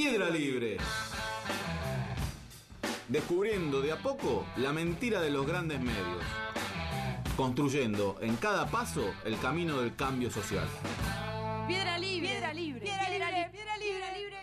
Piedra Libre. Descubriendo de a poco la mentira de los grandes medios. Construyendo en cada paso el camino del cambio social. Piedra Libre. Piedra Libre. Piedra Libre. Piedra Libre.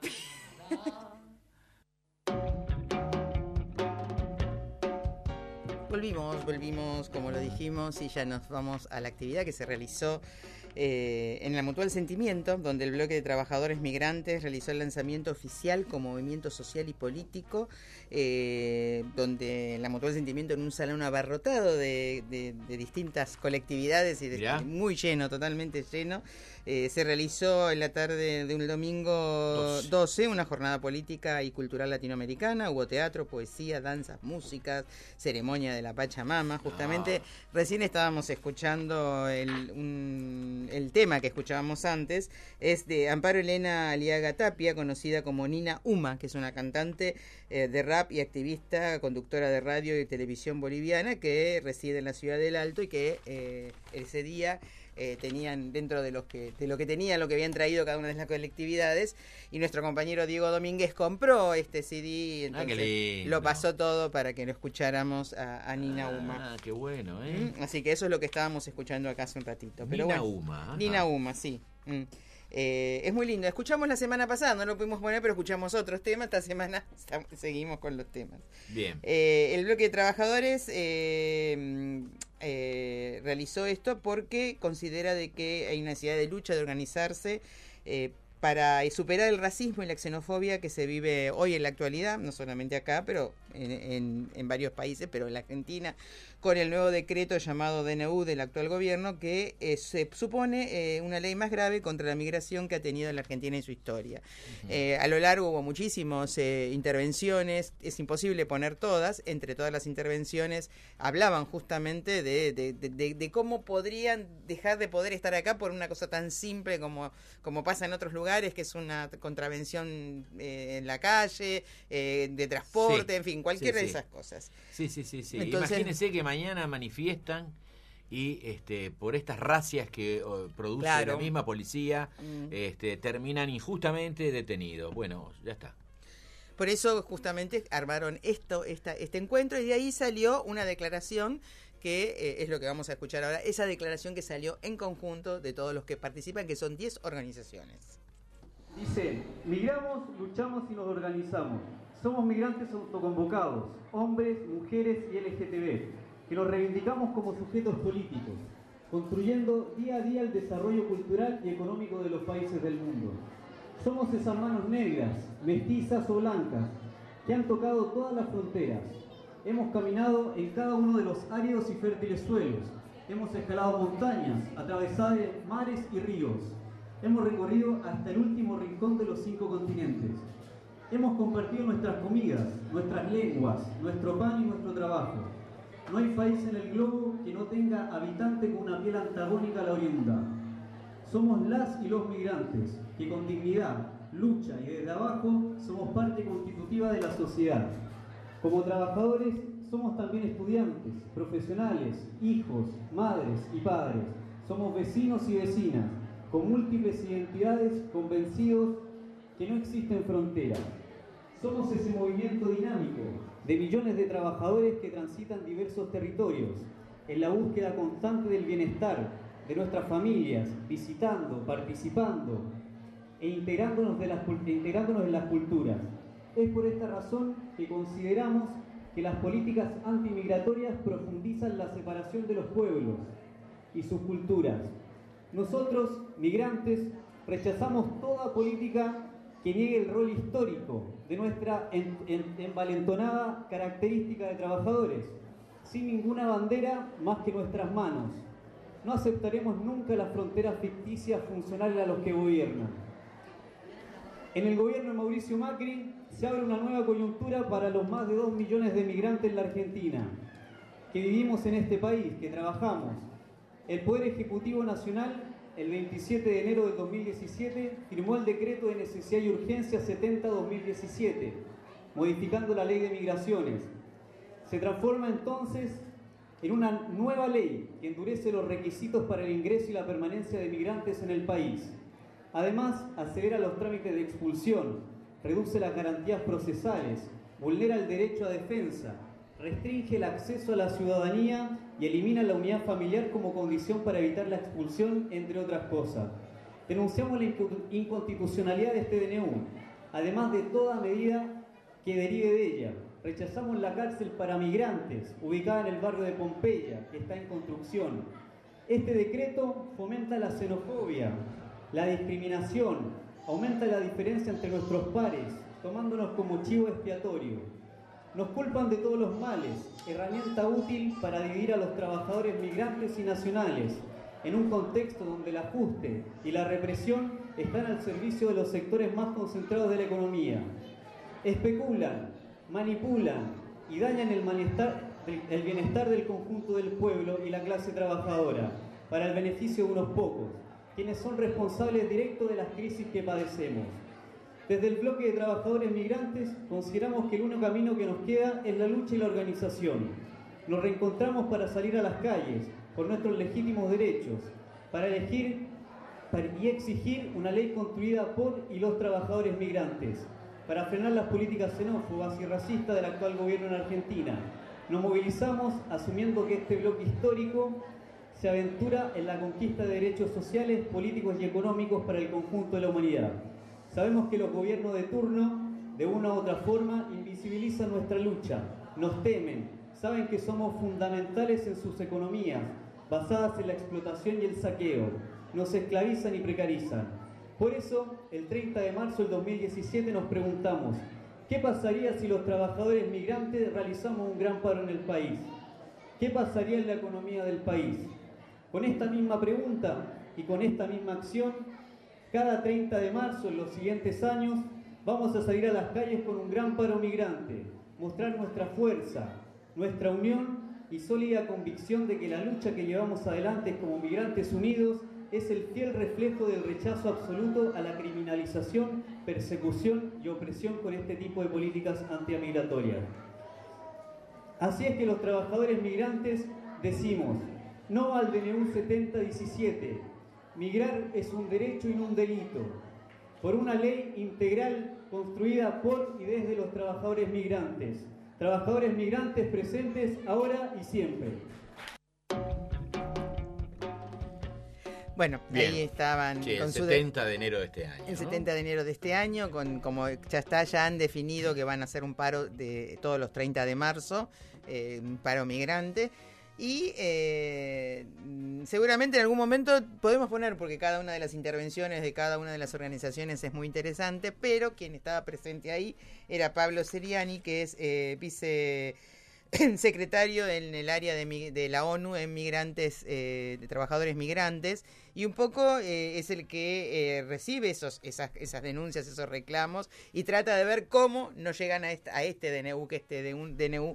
Volvimos, como lo dijimos, y ya nos vamos a la actividad que se realizó en la Mutual Sentimiento, donde el bloque de trabajadores migrantes realizó el lanzamiento oficial como movimiento social y político, donde la Mutual Sentimiento, en un salón abarrotado de distintas colectividades y muy lleno, totalmente lleno, se realizó en la tarde de un domingo 12 una jornada política y cultural latinoamericana. Hubo teatro, poesía, danzas, músicas, ceremonia de la Pachamama. Justamente recién estábamos escuchando el tema que escuchábamos antes, es de Amparo Elena Aliaga Tapia, conocida como Nina Uma, que es una cantante de rap y activista, conductora de radio y televisión boliviana, que reside en la ciudad del Alto y que ese día tenían dentro de lo que habían traído cada una de las colectividades, y nuestro compañero Diego Domínguez compró este CD, entonces lo pasó todo para que lo escucháramos a Nina Uma. Qué bueno, Así que eso es lo que estábamos escuchando acá hace un ratito. Pero Nina bueno, Uma. Nina Uma, sí. Es muy lindo. Escuchamos la semana pasada, no lo pudimos poner, pero escuchamos otros temas. Esta semana seguimos con los temas. Bien. El bloque de trabajadores realizó esto porque considera de que hay una necesidad de lucha, de organizarse para superar el racismo y la xenofobia que se vive hoy en la actualidad, no solamente acá, pero en varios países, pero en la Argentina, con el nuevo decreto llamado DNU del actual gobierno, que se supone una ley más grave contra la migración que ha tenido la Argentina en su historia. A lo largo hubo muchísimas intervenciones, es imposible poner todas. Entre todas las intervenciones hablaban justamente de cómo podrían dejar de poder estar acá por una cosa tan simple como pasa en otros lugares, que es una contravención en la calle, de transporte, en fin, cualquiera de esas cosas. Sí. Entonces, imagínense que mañana manifiestan y por estas racias que produce la misma policía, terminan injustamente detenidos. Bueno, ya está. Por eso justamente armaron este encuentro, y de ahí salió una declaración que es lo que vamos a escuchar ahora, esa declaración que salió en conjunto de todos los que participan, que son 10 organizaciones. Dice: migramos, luchamos y nos organizamos. Somos migrantes autoconvocados, hombres, mujeres y LGTB, que nos reivindicamos como sujetos políticos, construyendo día a día el desarrollo cultural y económico de los países del mundo. Somos esas manos negras, mestizas o blancas, que han tocado todas las fronteras. Hemos caminado en cada uno de los áridos y fértiles suelos. Hemos escalado montañas, atravesado mares y ríos. Hemos recorrido hasta el último rincón de los 5 continentes. Hemos compartido nuestras comidas, nuestras lenguas, nuestro pan y nuestro trabajo. No hay país en el globo que no tenga habitante con una piel antagónica a la oriunda. Somos las y los migrantes, que con dignidad, lucha y desde abajo somos parte constitutiva de la sociedad. Como trabajadores somos también estudiantes, profesionales, hijos, madres y padres. Somos vecinos y vecinas, con múltiples identidades, convencidos que no existen fronteras. Somos ese movimiento dinámico de millones de trabajadores que transitan diversos territorios en la búsqueda constante del bienestar de nuestras familias, visitando, participando e integrándonos en las culturas. Es por esta razón que consideramos que las políticas antimigratorias profundizan la separación de los pueblos y sus culturas. Nosotros, migrantes, rechazamos toda política que niegue el rol histórico de nuestra envalentonada característica de trabajadores, sin ninguna bandera más que nuestras manos. No aceptaremos nunca las fronteras ficticias funcionales a los que gobiernan. En el gobierno de Mauricio Macri se abre una nueva coyuntura para los más de 2 millones de migrantes en la Argentina, que vivimos en este país, que trabajamos. El Poder Ejecutivo Nacional, el 27 de enero del 2017, firmó el Decreto de Necesidad y Urgencia 70-2017, modificando la Ley de Migraciones. Se transforma entonces en una nueva ley que endurece los requisitos para el ingreso y la permanencia de migrantes en el país. Además, acelera los trámites de expulsión, reduce las garantías procesales, vulnera el derecho a defensa, restringe el acceso a la ciudadanía y elimina la unidad familiar como condición para evitar la expulsión, entre otras cosas. Denunciamos la inconstitucionalidad de este DNU, además de toda medida que derive de ella. Rechazamos la cárcel para migrantes, ubicada en el barrio de Pompeya, que está en construcción. Este decreto fomenta la xenofobia, la discriminación, aumenta la diferencia entre nuestros pares, tomándonos como chivo expiatorio. Nos culpan de todos los males, herramienta útil para dividir a los trabajadores migrantes y nacionales, en un contexto donde el ajuste y la represión están al servicio de los sectores más concentrados de la economía. Especulan, manipulan y dañan el bienestar del conjunto del pueblo y la clase trabajadora, para el beneficio de unos pocos, quienes son responsables directos de las crisis que padecemos. Desde el bloque de trabajadores migrantes consideramos que el único camino que nos queda es la lucha y la organización. Nos reencontramos para salir a las calles por nuestros legítimos derechos, para elegir y exigir una ley construida por y los trabajadores migrantes, para frenar las políticas xenófobas y racistas del actual gobierno en Argentina. Nos movilizamos asumiendo que este bloque histórico se aventura en la conquista de derechos sociales, políticos y económicos para el conjunto de la humanidad. Sabemos que los gobiernos de turno, de una u otra forma, invisibilizan nuestra lucha, nos temen, saben que somos fundamentales en sus economías, basadas en la explotación y el saqueo, nos esclavizan y precarizan. Por eso, el 30 de marzo del 2017 nos preguntamos, ¿qué pasaría si los trabajadores migrantes realizamos un gran paro en el país? ¿Qué pasaría en la economía del país? Con esta misma pregunta y con esta misma acción, cada 30 de marzo en los siguientes años vamos a salir a las calles con un gran paro migrante, mostrar nuestra fuerza, nuestra unión y sólida convicción de que la lucha que llevamos adelante como Migrantes Unidos es el fiel reflejo del rechazo absoluto a la criminalización, persecución y opresión con este tipo de políticas antimigratorias. Así es que los trabajadores migrantes decimos no al DNU 7017. Migrar es un derecho y no un delito. Por una ley integral construida por y desde los trabajadores migrantes. Trabajadores migrantes presentes ahora y siempre. Bueno, bien. Ahí estaban. Sí, con el 70 de enero de este año. El 70 de enero de este año, como ya han definido que van a hacer un paro de todos los 30 de marzo, un paro migrante. Y seguramente en algún momento podemos poner, porque cada una de las intervenciones de cada una de las organizaciones es muy interesante, pero quien estaba presente ahí era Pablo Seriani, que es vicesecretario en el área de la ONU en migrantes, de trabajadores migrantes, y un poco es el que recibe esas denuncias, esos reclamos, y trata de ver cómo no llegan a este DNU, que este DNU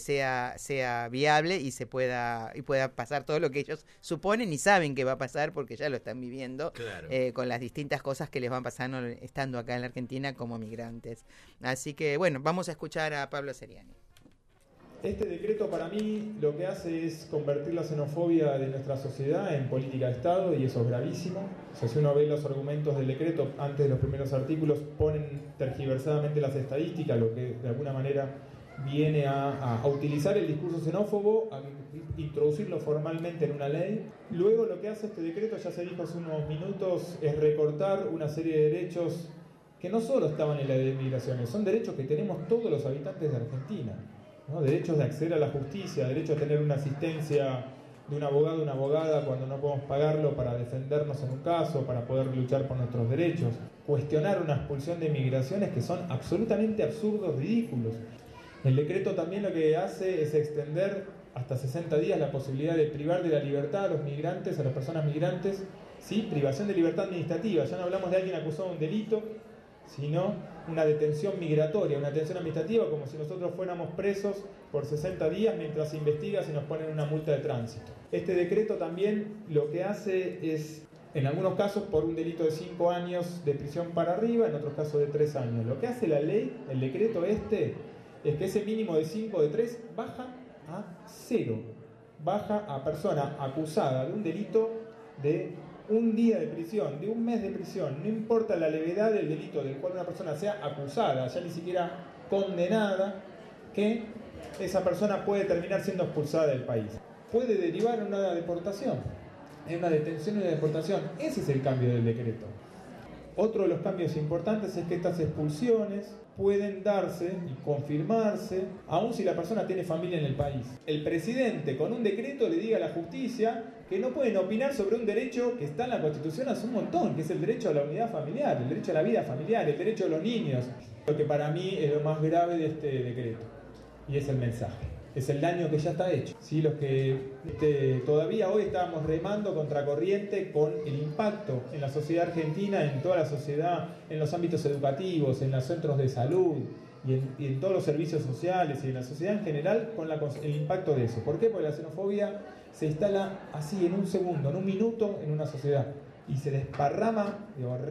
sea viable y pueda pasar todo lo que ellos suponen y saben que va a pasar, porque ya lo están viviendo, claro, con las distintas cosas que les van pasando estando acá en la Argentina como migrantes. Así que bueno, vamos a escuchar a Pablo Seriani. Este decreto para mí lo que hace es convertir la xenofobia de nuestra sociedad en política de Estado, y eso es gravísimo. O sea, si uno ve los argumentos del decreto, antes de los primeros artículos ponen tergiversadamente las estadísticas, lo que de alguna manera viene a utilizar el discurso xenófobo, a introducirlo formalmente en una ley. Luego lo que hace este decreto, ya se dijo hace unos minutos, es recortar una serie de derechos que no solo estaban en la ley de migraciones, son derechos que tenemos todos los habitantes de Argentina, ¿no? Derechos de acceder a la justicia, derecho a tener una asistencia de un abogado o una abogada cuando no podemos pagarlo para defendernos en un caso, para poder luchar por nuestros derechos. Cuestionar una expulsión de migraciones que son absolutamente absurdos, ridículos. El decreto también lo que hace es extender hasta 60 días la posibilidad de privar de la libertad a los migrantes, a las personas migrantes, ¿sí? Privación de libertad administrativa. Ya no hablamos de alguien acusado de un delito, sino una detención migratoria, una detención administrativa, como si nosotros fuéramos presos por 60 días mientras se investiga si nos ponen una multa de tránsito. Este decreto también lo que hace es, en algunos casos, por un delito de 5 años de prisión para arriba, en otros casos de 3 años. Lo que hace la ley, el decreto es que ese mínimo de 5 o de 3 baja a 0. Baja a persona acusada de un delito de un día de prisión, de un mes de prisión, no importa la levedad del delito del cual una persona sea acusada, ya ni siquiera condenada, que esa persona puede terminar siendo expulsada del país. Puede derivar en una deportación, en una detención y una deportación. Ese es el cambio del decreto. Otro de los cambios importantes es que estas expulsiones pueden darse y confirmarse aun si la persona tiene familia en el país. El presidente con un decreto le diga a la justicia que no pueden opinar sobre un derecho que está en la Constitución hace un montón, que es el derecho a la unidad familiar, el derecho a la vida familiar, el derecho de los niños. Lo que para mí es lo más grave de este decreto, y es el mensaje. Es el daño que ya está hecho. ¿Sí? Los que todavía hoy estábamos remando contracorriente con el impacto en la sociedad argentina, en toda la sociedad, en los ámbitos educativos, en los centros de salud y en todos los servicios sociales y en la sociedad en general, con el impacto de eso. ¿Por qué? Porque la xenofobia se instala así en un segundo, en un minuto en una sociedad y se desparrama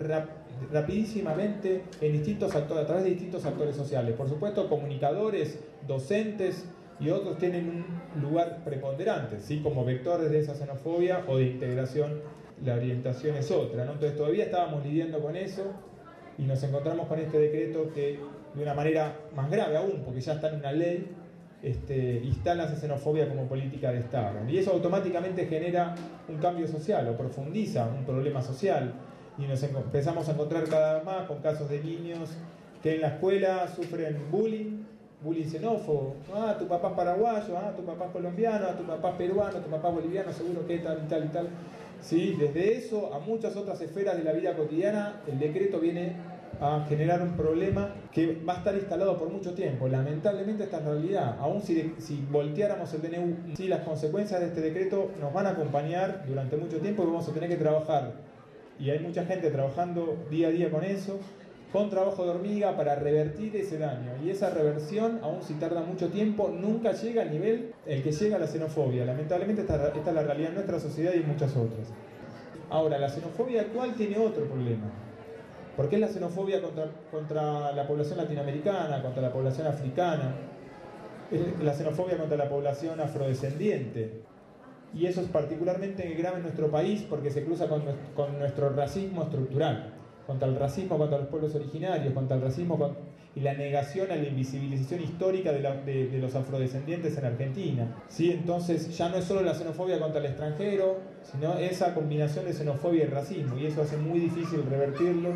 rapidísimamente en distintos actores, a través de distintos actores sociales. Por supuesto, comunicadores, docentes y otros tienen un lugar preponderante, ¿sí? Como vectores de esa xenofobia o de integración. La orientación es otra, ¿no? Entonces todavía estábamos lidiando con eso y nos encontramos con este decreto que de una manera más grave aún, porque ya está en una ley, instala esa xenofobia como política de Estado. Y eso automáticamente genera un cambio social o profundiza un problema social. Y nos empezamos a encontrar cada vez más con casos de niños que en la escuela sufren bullying xenófobo. Tu papá es paraguayo, tu papá es colombiano, tu papá es peruano, tu papá es boliviano, seguro que tal y tal y tal. ¿Sí? Desde eso a muchas otras esferas de la vida cotidiana, el decreto viene a generar un problema que va a estar instalado por mucho tiempo. Lamentablemente esta es la realidad. Aún si volteáramos el DNU, sí, las consecuencias de este decreto nos van a acompañar durante mucho tiempo y vamos a tener que trabajar. Y hay mucha gente trabajando día a día con eso, con trabajo de hormiga para revertir ese daño. Y esa reversión, aun si tarda mucho tiempo, nunca llega al nivel el que llega la xenofobia. Lamentablemente esta es la realidad en nuestra sociedad y en muchas otras. Ahora, la xenofobia actual tiene otro problema. ¿Por qué es la xenofobia contra la población latinoamericana, contra la población africana? Es la xenofobia contra la población afrodescendiente. Y eso es particularmente grave en nuestro país porque se cruza con nuestro racismo estructural. Contra el racismo contra los pueblos originarios, contra el racismo y la negación a la invisibilización histórica de los afrodescendientes en Argentina. ¿Sí? Entonces ya no es solo la xenofobia contra el extranjero, sino esa combinación de xenofobia y racismo, y eso hace muy difícil revertirlo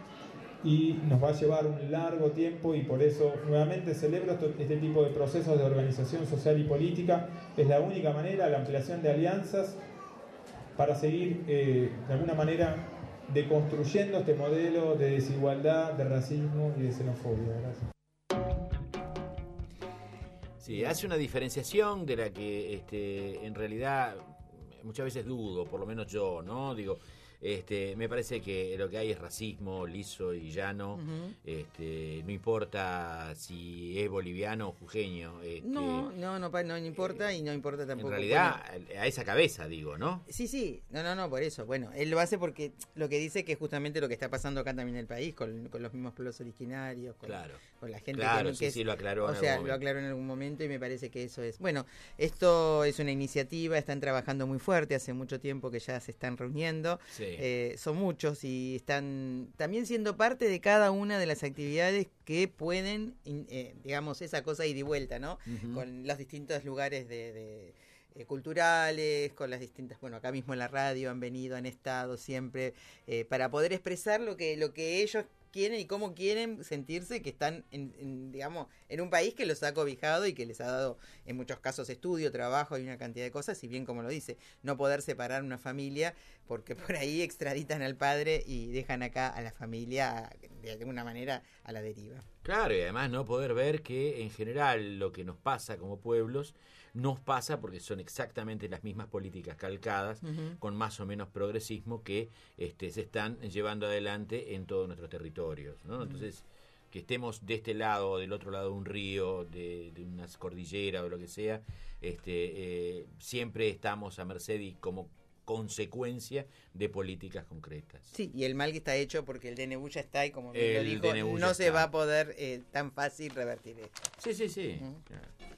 y nos va a llevar un largo tiempo, y por eso nuevamente celebro este tipo de procesos de organización social y política. Es la única manera, la ampliación de alianzas para seguir de alguna manera deconstruyendo este modelo de desigualdad, de racismo y de xenofobia. Gracias. Sí, hace una diferenciación de la que en realidad muchas veces dudo, por lo menos yo, ¿no? Digo, me parece que lo que hay es racismo liso y llano. No importa si es boliviano o jujeño. No importa, y no importa tampoco. En realidad, a esa cabeza, digo, ¿no? Sí, no, por eso. Bueno, él lo hace porque lo que dice que es justamente lo que está pasando acá también en el país, con los mismos pueblos originarios, con la gente sí, lo aclaró. Lo aclaró en algún momento, y me parece que eso es. Bueno, esto es una iniciativa, están trabajando muy fuerte, hace mucho tiempo que ya se están reuniendo. Sí. Son muchos y están también siendo parte de cada una de las actividades que pueden, digamos, esa cosa ida y vuelta, ¿no? Uh-huh. Con los distintos lugares culturales, con las distintas, bueno, acá mismo en la radio han estado siempre para poder expresar lo que ellos quieren y cómo quieren sentirse, que están digamos, en un país que los ha cobijado y que les ha dado en muchos casos estudio, trabajo y una cantidad de cosas, y bien como lo dice, no poder separar una familia porque por ahí extraditan al padre y dejan acá a la familia de alguna manera a la deriva. Claro, y además no poder ver que en general lo que nos pasa como pueblos nos pasa porque son exactamente las mismas políticas calcadas, uh-huh, con más o menos progresismo que se están llevando adelante en todos nuestros territorios, ¿no? Uh-huh. Entonces, que estemos de este lado o del otro lado de un río, de unas cordilleras o lo que sea, siempre estamos a merced y como consecuencia de políticas concretas. Sí, y el mal que está hecho porque el DNU ya está y como lo dijo, no se va a poder tan fácil revertir esto. Sí. Uh-huh. Claro.